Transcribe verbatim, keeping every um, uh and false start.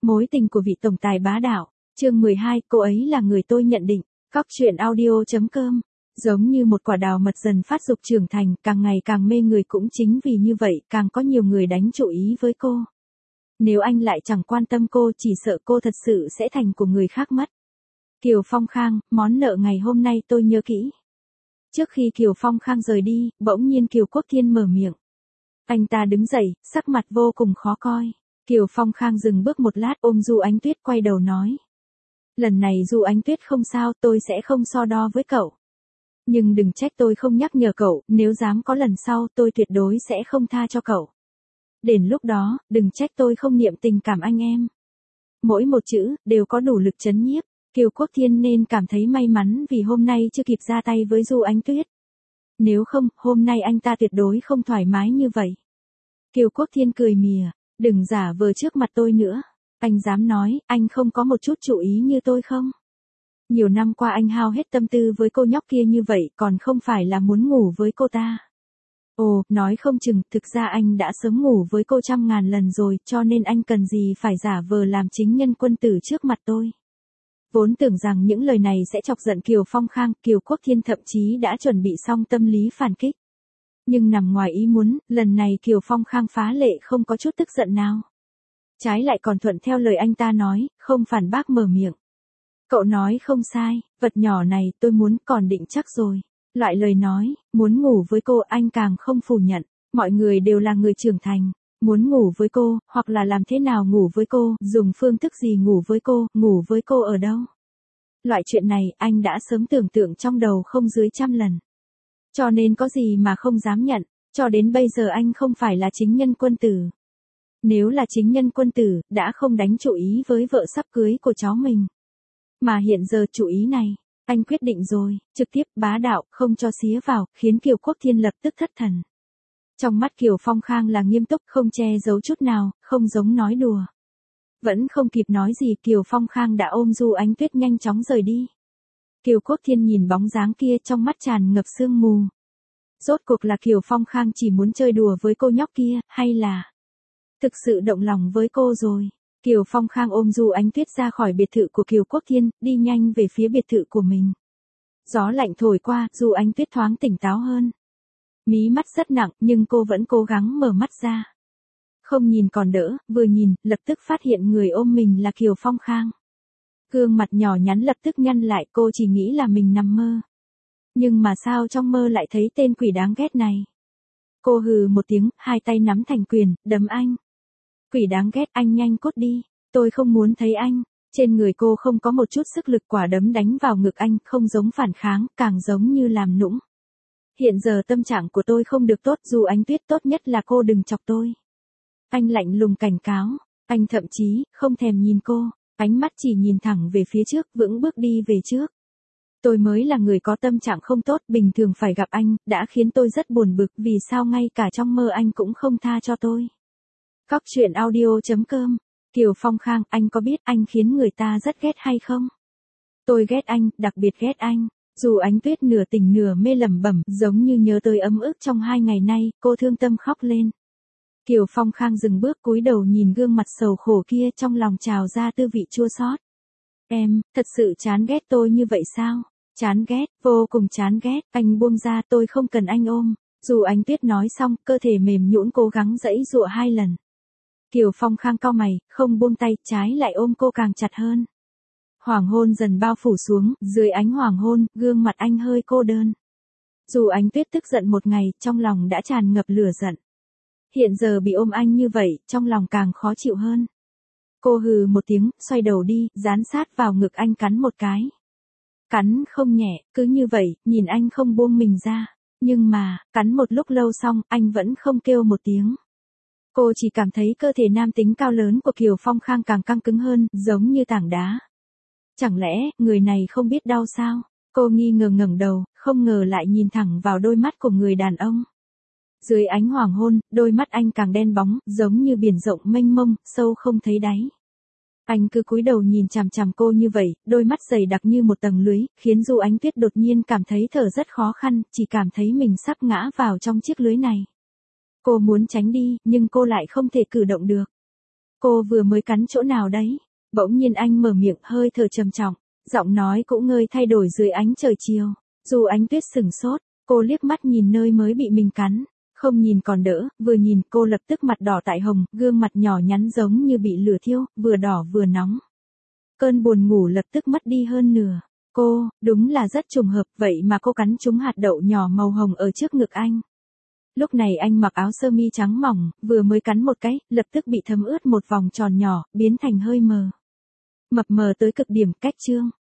Mối tình của vị tổng tài bá đạo. Chương mười hai, cô ấy là người tôi nhận định. Góc truyện audio chấm com. Giống như một quả đào mật dần phát dục trưởng thành, càng ngày càng mê người, cũng chính vì như vậy, càng có nhiều người đánh chủ ý với cô. Nếu anh lại chẳng quan tâm cô, chỉ sợ cô thật sự sẽ thành của người khác mất. Kiều Phong Khang, món nợ ngày hôm nay tôi nhớ kỹ. Trước khi Kiều Phong Khang rời đi, bỗng nhiên Kiều Quốc Thiên mở miệng. Anh ta đứng dậy, sắc mặt vô cùng khó coi. Kiều Phong Khang dừng bước một lát, ôm Du Ánh Tuyết quay đầu nói. Lần này Du Ánh Tuyết không sao, tôi sẽ không so đo với cậu. Nhưng đừng trách tôi không nhắc nhở cậu, nếu dám có lần sau, tôi tuyệt đối sẽ không tha cho cậu. Đến lúc đó, đừng trách tôi không niệm tình cảm anh em. Mỗi một chữ, đều có đủ lực chấn nhiếp. Kiều Quốc Thiên nên cảm thấy may mắn vì hôm nay chưa kịp ra tay với Du Ánh Tuyết. Nếu không, hôm nay anh ta tuyệt đối không thoải mái như vậy. Kiều Quốc Thiên cười mỉa, đừng giả vờ trước mặt tôi nữa. Anh dám nói, anh không có một chút chú ý như tôi không? Nhiều năm qua anh hao hết tâm tư với cô nhóc kia như vậy, còn không phải là muốn ngủ với cô ta. Ồ, nói không chừng, thực ra anh đã sớm ngủ với cô trăm ngàn lần rồi, cho nên anh cần gì phải giả vờ làm chính nhân quân tử trước mặt tôi. Vốn tưởng rằng những lời này sẽ chọc giận Kiều Phong Khang, Kiều Quốc Thiên thậm chí đã chuẩn bị xong tâm lý phản kích. Nhưng nằm ngoài ý muốn, lần này Kiều Phong Khang phá lệ không có chút tức giận nào. Trái lại còn thuận theo lời anh ta nói, không phản bác mở miệng. Cậu nói không sai, vật nhỏ này tôi muốn, còn định chắc rồi. Loại lời nói, muốn ngủ với cô anh càng không phủ nhận. Mọi người đều là người trưởng thành. Muốn ngủ với cô, hoặc là làm thế nào ngủ với cô, dùng phương thức gì ngủ với cô, ngủ với cô ở đâu. Loại chuyện này anh đã sớm tưởng tượng trong đầu không dưới trăm lần. Cho nên có gì mà không dám nhận, cho đến bây giờ anh không phải là chính nhân quân tử. Nếu là chính nhân quân tử, đã không đánh chủ ý với vợ sắp cưới của cháu mình. Mà hiện giờ chủ ý này, anh quyết định rồi, trực tiếp bá đạo, không cho xía vào, khiến Kiều Quốc Thiên lập tức thất thần. Trong mắt Kiều Phong Khang là nghiêm túc, không che giấu chút nào, không giống nói đùa. Vẫn không kịp nói gì, Kiều Phong Khang đã ôm Du Ánh Tuyết nhanh chóng rời đi. Kiều Quốc Thiên nhìn bóng dáng kia trong mắt tràn ngập sương mù. Rốt cuộc là Kiều Phong Khang chỉ muốn chơi đùa với cô nhóc kia, hay là thực sự động lòng với cô rồi. Kiều Phong Khang ôm Du Ánh Tuyết ra khỏi biệt thự của Kiều Quốc Thiên, đi nhanh về phía biệt thự của mình. Gió lạnh thổi qua, Du Ánh Tuyết thoáng tỉnh táo hơn. Mí mắt rất nặng, nhưng cô vẫn cố gắng mở mắt ra. Không nhìn còn đỡ, vừa nhìn, lập tức phát hiện người ôm mình là Kiều Phong Khang. Gương mặt nhỏ nhắn lập tức nhăn lại, cô chỉ nghĩ là mình nằm mơ. Nhưng mà sao trong mơ lại thấy tên quỷ đáng ghét này? Cô hừ một tiếng, hai tay nắm thành quyền, đấm anh. Quỷ đáng ghét, anh nhanh cút đi, tôi không muốn thấy anh. Trên người cô không có một chút sức lực, quả đấm đánh vào ngực anh, không giống phản kháng, càng giống như làm nũng. Hiện giờ tâm trạng của tôi không được tốt, dù Ánh Tuyết tốt nhất là cô đừng chọc tôi. Anh lạnh lùng cảnh cáo, anh thậm chí, không thèm nhìn cô, ánh mắt chỉ nhìn thẳng về phía trước, vững bước đi về trước. Tôi mới là người có tâm trạng không tốt, bình thường phải gặp anh, đã khiến tôi rất buồn bực, vì sao ngay cả trong mơ anh cũng không tha cho tôi. Góc truyện audio chấm com. Kiều Phong Khang, anh có biết anh khiến người ta rất ghét hay không? Tôi ghét anh, đặc biệt ghét anh. Dù Ánh Tuyết nửa tỉnh nửa mê lẩm bẩm, giống như nhớ tới ấm ức trong hai ngày nay, cô thương tâm khóc lên. Kiều Phong Khang dừng bước cúi đầu nhìn gương mặt sầu khổ kia, trong lòng trào ra tư vị chua xót. Em, thật sự chán ghét tôi như vậy sao? Chán ghét, vô cùng chán ghét, anh buông ra, tôi không cần anh ôm. Dù Ánh Tuyết nói xong, cơ thể mềm nhũn cố gắng giãy giụa hai lần. Kiều Phong Khang cau mày, không buông tay, trái lại ôm cô càng chặt hơn. Hoàng hôn dần bao phủ xuống, dưới ánh hoàng hôn, gương mặt anh hơi cô đơn. Dù Ánh Tuyết tức giận một ngày, trong lòng đã tràn ngập lửa giận. Hiện giờ bị ôm anh như vậy, trong lòng càng khó chịu hơn. Cô hừ một tiếng, xoay đầu đi, dán sát vào ngực anh cắn một cái. Cắn không nhẹ, cứ như vậy, nhìn anh không buông mình ra. Nhưng mà, cắn một lúc lâu xong, anh vẫn không kêu một tiếng. Cô chỉ cảm thấy cơ thể nam tính cao lớn của Kiều Phong Khang càng căng cứng hơn, giống như tảng đá. Chẳng lẽ, người này không biết đau sao? Cô nghi ngờ ngẩng đầu, không ngờ lại nhìn thẳng vào đôi mắt của người đàn ông. Dưới ánh hoàng hôn, đôi mắt anh càng đen bóng, giống như biển rộng mênh mông, sâu không thấy đáy. Anh cứ cúi đầu nhìn chằm chằm cô như vậy, đôi mắt dày đặc như một tầng lưới, khiến Du Ánh Tuyết đột nhiên cảm thấy thở rất khó khăn, chỉ cảm thấy mình sắp ngã vào trong chiếc lưới này. Cô muốn tránh đi, nhưng cô lại không thể cử động được. Cô vừa mới cắn chỗ nào đấy? Bỗng nhiên anh mở miệng hơi thở trầm trọng, giọng nói cũng ngơi thay đổi dưới ánh trời chiều. Dù Ánh Tuyết sửng sốt, cô liếc mắt nhìn nơi mới bị mình cắn. Không nhìn còn đỡ, vừa nhìn cô lập tức mặt đỏ tại hồng, gương mặt nhỏ nhắn giống như bị lửa thiêu, vừa đỏ vừa nóng. Cơn buồn ngủ lập tức mất đi hơn nửa. Cô, đúng là rất trùng hợp, vậy mà cô cắn trúng hạt đậu nhỏ màu hồng ở trước ngực anh. Lúc này anh mặc áo sơ mi trắng mỏng, vừa mới cắn một cái, lập tức bị thấm ướt một vòng tròn nhỏ, biến thành hơi mờ. Mập mờ tới cực điểm, cách trương.